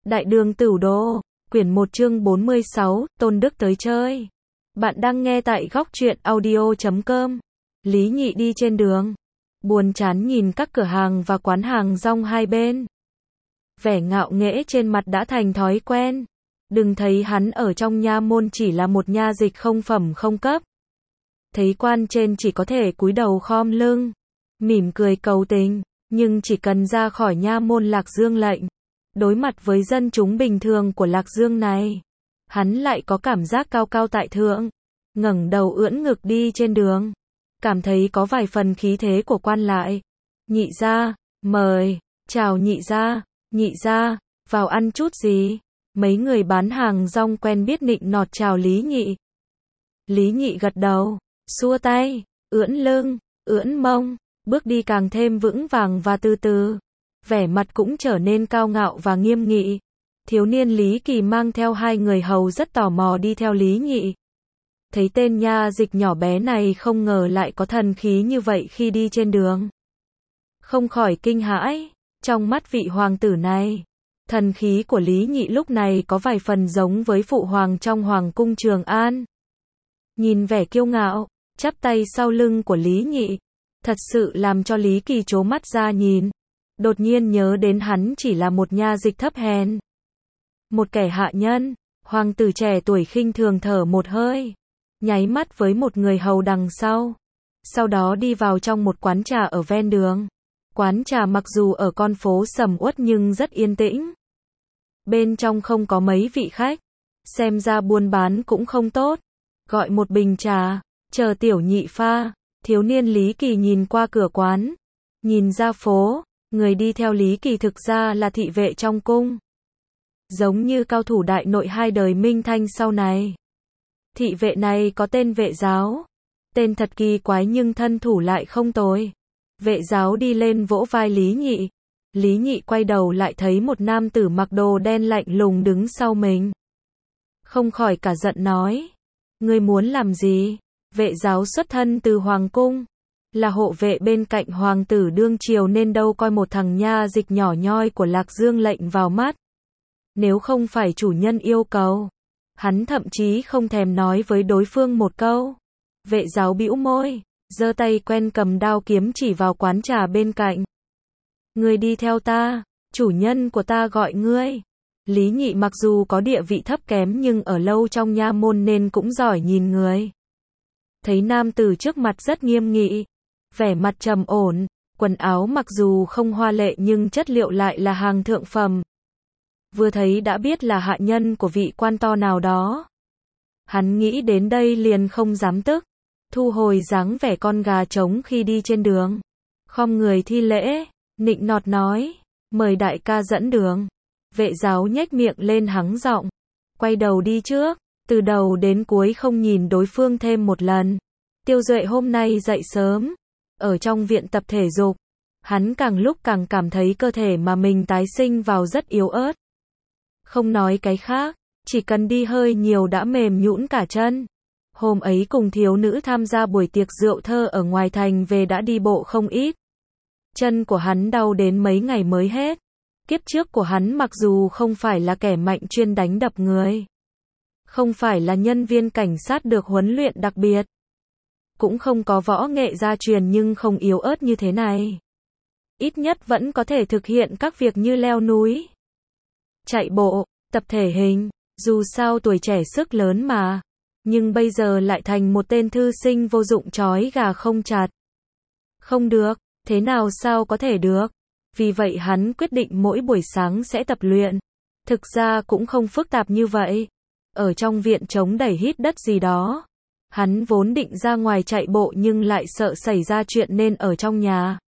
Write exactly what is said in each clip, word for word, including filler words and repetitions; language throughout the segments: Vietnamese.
Đại đường Tửu Đô, quyển một chương bốn mươi sáu, Tôn Đức tới chơi. Bạn đang nghe tại góc truyện audio chấm com. Lý Nhị đi trên đường, buồn chán nhìn các cửa hàng và quán hàng rong hai bên. Vẻ ngạo nghễ trên mặt đã thành thói quen. Đừng thấy hắn ở trong nha môn chỉ là một nha dịch không phẩm không cấp. Thấy quan trên chỉ có thể cúi đầu khom lưng, mỉm cười cầu tình, nhưng chỉ cần ra khỏi nha môn Lạc Dương lệnh, đối mặt với dân chúng bình thường của Lạc Dương này, hắn lại có cảm giác cao cao tại thượng, ngẩng đầu ưỡn ngực đi trên đường, cảm thấy có vài phần khí thế của quan lại. Nhị gia, mời, chào nhị gia, nhị gia, vào ăn chút gì? Mấy người bán hàng rong quen biết nịnh nọt chào Lý Nhị. Lý Nhị gật đầu, xua tay, ưỡn lưng, ưỡn mông, bước đi càng thêm vững vàng và từ từ. Vẻ mặt cũng trở nên cao ngạo và nghiêm nghị. Thiếu niên Lý Kỳ mang theo hai người hầu rất tò mò đi theo Lý Nhị. Thấy tên nha dịch nhỏ bé này không ngờ lại có thần khí như vậy khi đi trên đường. Không khỏi kinh hãi, trong mắt vị hoàng tử này, thần khí của Lý Nhị lúc này có vài phần giống với phụ hoàng trong hoàng cung Trường An. Nhìn vẻ kiêu ngạo, chắp tay sau lưng của Lý Nhị, thật sự làm cho Lý Kỳ trố mắt ra nhìn. Đột nhiên nhớ đến hắn chỉ là một nha dịch thấp hèn, một kẻ hạ nhân. Hoàng tử trẻ tuổi khinh thường thở một hơi, nháy mắt với một người hầu đằng sau, sau đó đi vào trong một quán trà ở ven đường. Quán trà mặc dù ở con phố sầm uất nhưng rất yên tĩnh. Bên trong không có mấy vị khách, xem ra buôn bán cũng không tốt. Gọi một bình trà, chờ tiểu nhị pha. Thiếu niên Lý Kỳ nhìn qua cửa quán, nhìn ra phố. Người đi theo Lý Kỳ thực ra là thị vệ trong cung, giống như cao thủ đại nội hai đời Minh Thanh sau này. Thị vệ này có tên Vệ Giáo, tên thật kỳ quái nhưng thân thủ lại không tồi. Vệ Giáo đi lên vỗ vai Lý Nhị. Lý Nhị quay đầu lại thấy một nam tử mặc đồ đen lạnh lùng đứng sau mình. Không khỏi cả giận nói, ngươi muốn làm gì? Vệ Giáo xuất thân từ hoàng cung, là hộ vệ bên cạnh hoàng tử đương triều nên đâu coi một thằng nha dịch nhỏ nhoi của Lạc Dương lệnh vào mắt. Nếu không phải chủ nhân yêu cầu, hắn thậm chí không thèm nói với đối phương một câu. Vệ Giáo bĩu môi, giơ tay quen cầm đao kiếm chỉ vào quán trà bên cạnh. Ngươi đi theo ta, chủ nhân của ta gọi ngươi. Lý Nhị mặc dù có địa vị thấp kém nhưng ở lâu trong nha môn nên cũng giỏi nhìn người. Thấy nam tử trước mặt rất nghiêm nghị, vẻ mặt trầm ổn, quần áo mặc dù không hoa lệ nhưng chất liệu lại là hàng thượng phẩm. Vừa thấy đã biết là hạ nhân của vị quan to nào đó. Hắn nghĩ đến đây liền không dám tức, thu hồi dáng vẻ con gà trống khi đi trên đường. Khom người thi lễ, nịnh nọt nói, mời đại ca dẫn đường. Vệ Giáo nhếch miệng lên hắng giọng, quay đầu đi trước, từ đầu đến cuối không nhìn đối phương thêm một lần. Tiêu Duệ hôm nay dậy sớm, ở trong viện tập thể dục, hắn càng lúc càng cảm thấy cơ thể mà mình tái sinh vào rất yếu ớt. Không nói cái khác, chỉ cần đi hơi nhiều đã mềm nhũn cả chân. Hôm ấy cùng thiếu nữ tham gia buổi tiệc rượu thơ ở ngoài thành về đã đi bộ không ít. Chân của hắn đau đến mấy ngày mới hết. Kiếp trước của hắn mặc dù không phải là kẻ mạnh chuyên đánh đập người, không phải là nhân viên cảnh sát được huấn luyện đặc biệt, cũng không có võ nghệ gia truyền nhưng không yếu ớt như thế này. Ít nhất vẫn có thể thực hiện các việc như leo núi, chạy bộ, tập thể hình, dù sao tuổi trẻ sức lớn mà. Nhưng bây giờ lại thành một tên thư sinh vô dụng trói gà không chặt. Không được, thế nào sao có thể được? Vì vậy hắn quyết định mỗi buổi sáng sẽ tập luyện. Thực ra cũng không phức tạp như vậy. Ở trong viện chống đẩy hít đất gì đó. Hắn vốn định ra ngoài chạy bộ nhưng lại sợ xảy ra chuyện nên ở trong nhà.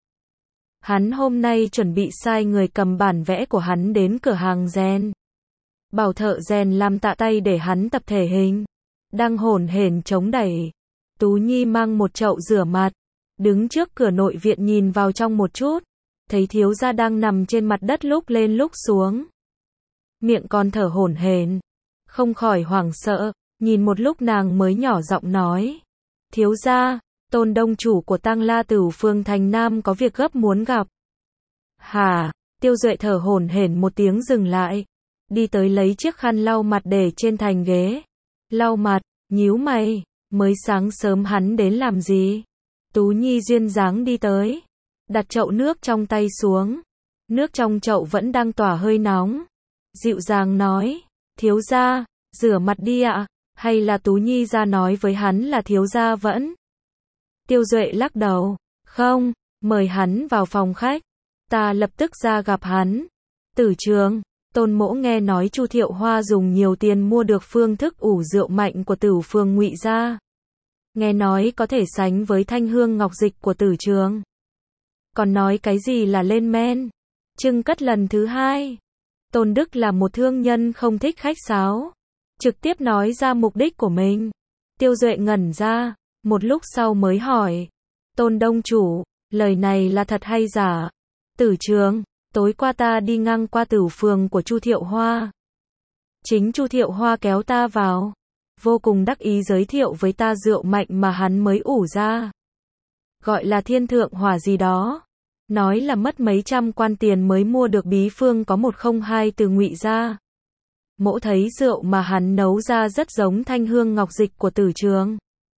Hắn hôm nay chuẩn bị sai người cầm bản vẽ của hắn đến cửa hàng rèn, bảo thợ rèn làm tạ tay để hắn tập thể hình. Đang hổn hển chống đẩy, Tú Nhi mang một chậu rửa mặt, đứng trước cửa nội viện nhìn vào trong một chút, thấy thiếu gia đang nằm trên mặt đất lúc lên lúc xuống, miệng còn thở hổn hển, không khỏi hoảng sợ, nhìn một lúc nàng mới nhỏ giọng nói, thiếu gia, Tôn đông chủ của Tang La Tửu phường thành Nam có việc gấp muốn gặp. Hả? Tiêu Duệ thở hổn hển một tiếng dừng lại, đi tới lấy chiếc khăn lau mặt để trên thành ghế. Lau mặt, nhíu mày, mới sáng sớm hắn đến làm gì? Tú Nhi duyên dáng đi tới, đặt chậu nước trong tay xuống. Nước trong chậu vẫn đang tỏa hơi nóng. Dịu dàng nói, thiếu gia, rửa mặt đi ạ. Hay là Tú Nhi ra nói với hắn là thiếu gia vẫn? Tiêu Duệ lắc đầu, không, mời hắn vào phòng khách. Ta lập tức ra gặp hắn. Tử Trường, Tôn Mỗ nghe nói Chu Thiệu Hoa dùng nhiều tiền mua được phương thức ủ rượu mạnh của Tử Phường Ngụy gia. Nghe nói có thể sánh với thanh hương ngọc dịch của Tử Trường. Còn nói cái gì là lên men? Trưng cất lần thứ hai. Tôn Đức là một thương nhân không thích khách sáo, trực tiếp nói ra mục đích của mình. Tiêu Duệ ngẩn ra, một lúc sau mới hỏi, Tôn Đông chủ, lời này là thật hay giả? Tử Trường, tối qua ta đi ngang qua Tử Phường của Chu Thiệu Hoa. Chính Chu Thiệu Hoa kéo ta vào, vô cùng đắc ý giới thiệu với ta rượu mạnh mà hắn mới ủ ra. Gọi là thiên thượng hỏa gì đó. Nói là mất mấy trăm quan tiền mới mua được bí phương có một không hai từ Ngụy gia. Mỗ thấy rượu mà hắn nấu ra rất giống thanh hương ngọc dịch của Tử Trường.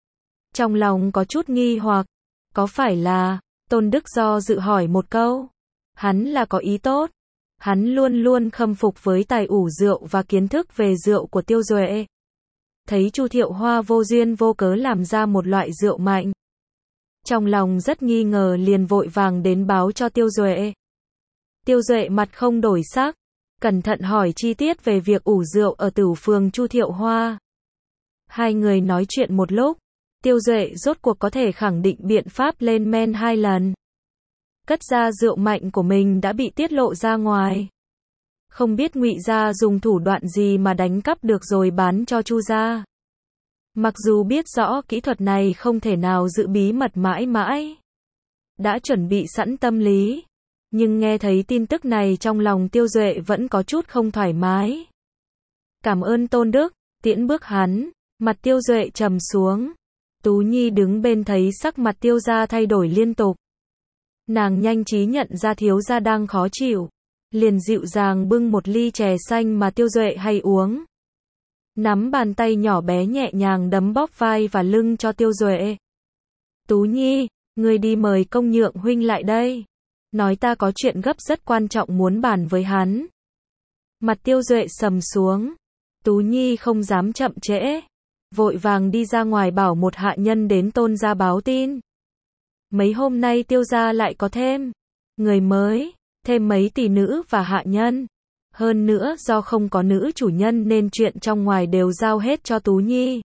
Trong lòng có chút nghi hoặc, có phải là, Tôn Đức do dự hỏi một câu. Hắn là có ý tốt. Hắn luôn luôn khâm phục với tài ủ rượu và kiến thức về rượu của Tiêu Duệ. Thấy Chu Thiệu Hoa vô duyên vô cớ làm ra một loại rượu mạnh. Trong lòng rất nghi ngờ liền vội vàng đến báo cho Tiêu Duệ. Tiêu Duệ mặt không đổi sắc, cẩn thận hỏi chi tiết về việc ủ rượu ở Tử Phường Chu Thiệu Hoa. Hai người nói chuyện một lúc, Tiêu Duệ rốt cuộc có thể khẳng định biện pháp lên men hai lần. Cất ra rượu mạnh của mình đã bị tiết lộ ra ngoài. Không biết Ngụy gia dùng thủ đoạn gì mà đánh cắp được rồi bán cho Chu gia. Mặc dù biết rõ kỹ thuật này không thể nào giữ bí mật mãi mãi, đã chuẩn bị sẵn tâm lý, nhưng nghe thấy tin tức này trong lòng Tiêu Duệ vẫn có chút không thoải mái. Cảm ơn Tôn Đức, tiễn bước hắn, mặt Tiêu Duệ trầm xuống. Tú Nhi đứng bên thấy sắc mặt Tiêu gia thay đổi liên tục. Nàng nhanh trí nhận ra thiếu gia đang khó chịu, liền dịu dàng bưng một ly chè xanh mà Tiêu Duệ hay uống. Nắm bàn tay nhỏ bé nhẹ nhàng đấm bóp vai và lưng cho Tiêu Duệ. Tú Nhi, ngươi đi mời Công Nhượng huynh lại đây. Nói ta có chuyện gấp rất quan trọng muốn bàn với hắn. Mặt Tiêu Duệ sầm xuống. Tú Nhi không dám chậm trễ, vội vàng đi ra ngoài bảo một hạ nhân đến Tôn gia báo tin. Mấy hôm nay Tiêu gia lại có thêm người mới, thêm mấy tỷ nữ và hạ nhân. Hơn nữa do không có nữ chủ nhân nên chuyện trong ngoài đều giao hết cho Tú Nhi.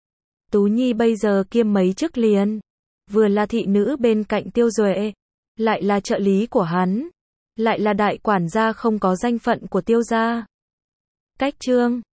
Tú Nhi bây giờ kiêm mấy chức liền, vừa là thị nữ bên cạnh Tiêu Duệ, lại là trợ lý của hắn, lại là đại quản gia không có danh phận của Tiêu gia. Cách chương